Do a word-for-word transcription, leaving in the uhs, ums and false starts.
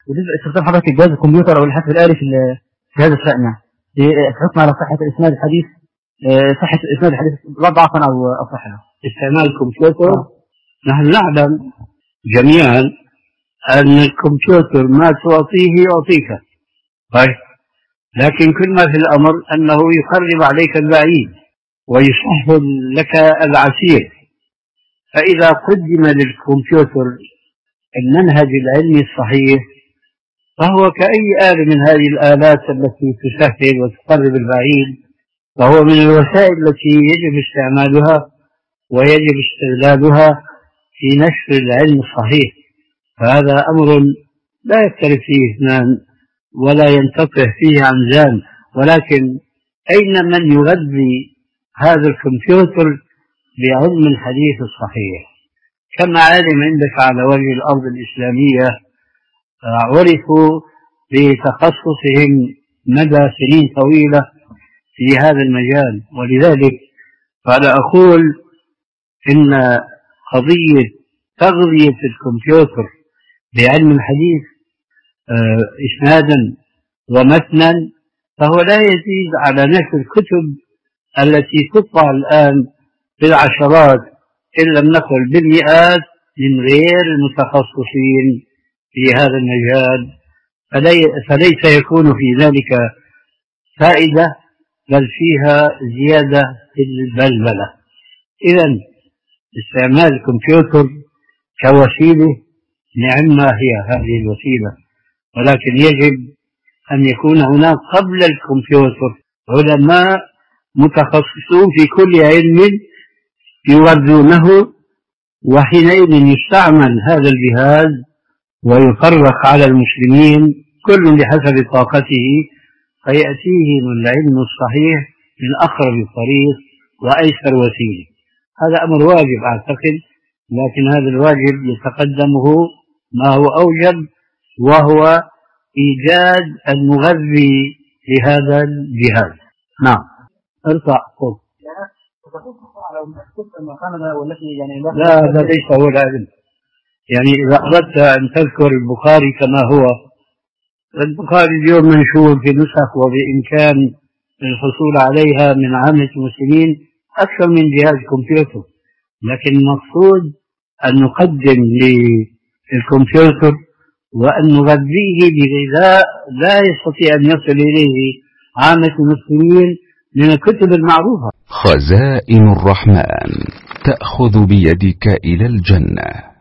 بالنسبه لاستخدام حضرتك الجهاز الكمبيوتر او الحاسب الآلي في في هذا الشأن، يعني الحكم على صحة إسناد الحديث، صحة إسناد الحديث لا ضعفا أو أو صحة. استعمال الكمبيوتر، نحن نعلم جميعا أن الكمبيوتر ما تعطيه يعطيك، طيب، لكن كل ما في الأمر أنه يقرب عليك البعيد ويسهل لك العسير. فإذا قدم للكمبيوتر المنهج العلمي الصحيح فهو كأي آلة من هذه الآلات التي تسهل وتقرب البعيد، وهو من الوسائل التي يجب استعمالها ويجب استغلالها في نشر العلم الصحيح. فهذا أمر لا يختلف فيه اثنان ولا ينتقه فيه عنزان، ولكن أين من يغذي هذا الكمبيوتر بعلم الحديث الصحيح؟ كم عالم عندك على وجه الأرض الإسلامية عرفوا بتخصصهم مدى سنين طويلة في هذا المجال. ولذلك فأنا أقول إن قضية تغذية الكمبيوتر بعلم الحديث إسنادا ومتنا فهو لا يزيد على نشر الكتب التي تطبع الآن بالعشرات إن لم نقل بالمئات من غير المتخصصين في هذا المجال، فليس يكون في ذلك فائدة بل فيها زيادة في البلبلة. إذن استعمال الكمبيوتر كوسيلة نعمة هي هذه الوسيلة، ولكن يجب أن يكون هناك قبل الكمبيوتر علماء متخصصون في كل علم يوردونه، وحينئذ يستعمل هذا الجهاز ويفرق على المسلمين كل بحسب طاقته فيأتيهم العلم الصحيح من أقرب الطريق وأيسر وسيلة. هذا أمر واجب أعتقد، لكن هذا الواجب يتقدمه ما هو أوجب، وهو إيجاد المغذي لهذا الجهاز. نعم، ارفع صوت. لا، هذا ليس هو العلم. يعني إذا أردت أن تذكر البخاري كما هو، البخاري اليوم منشور في نسخ وبإمكان الحصول عليها من عامة المسلمين أكثر من جهاز كمبيوتر، لكن المقصود أن نقدم للكمبيوتر وأن نغذيه بغذاء لا يستطيع أن يصل إليه عامة المسلمين من الكتب المعروفة. خزائن الرحمن تأخذ بيدك إلى الجنة.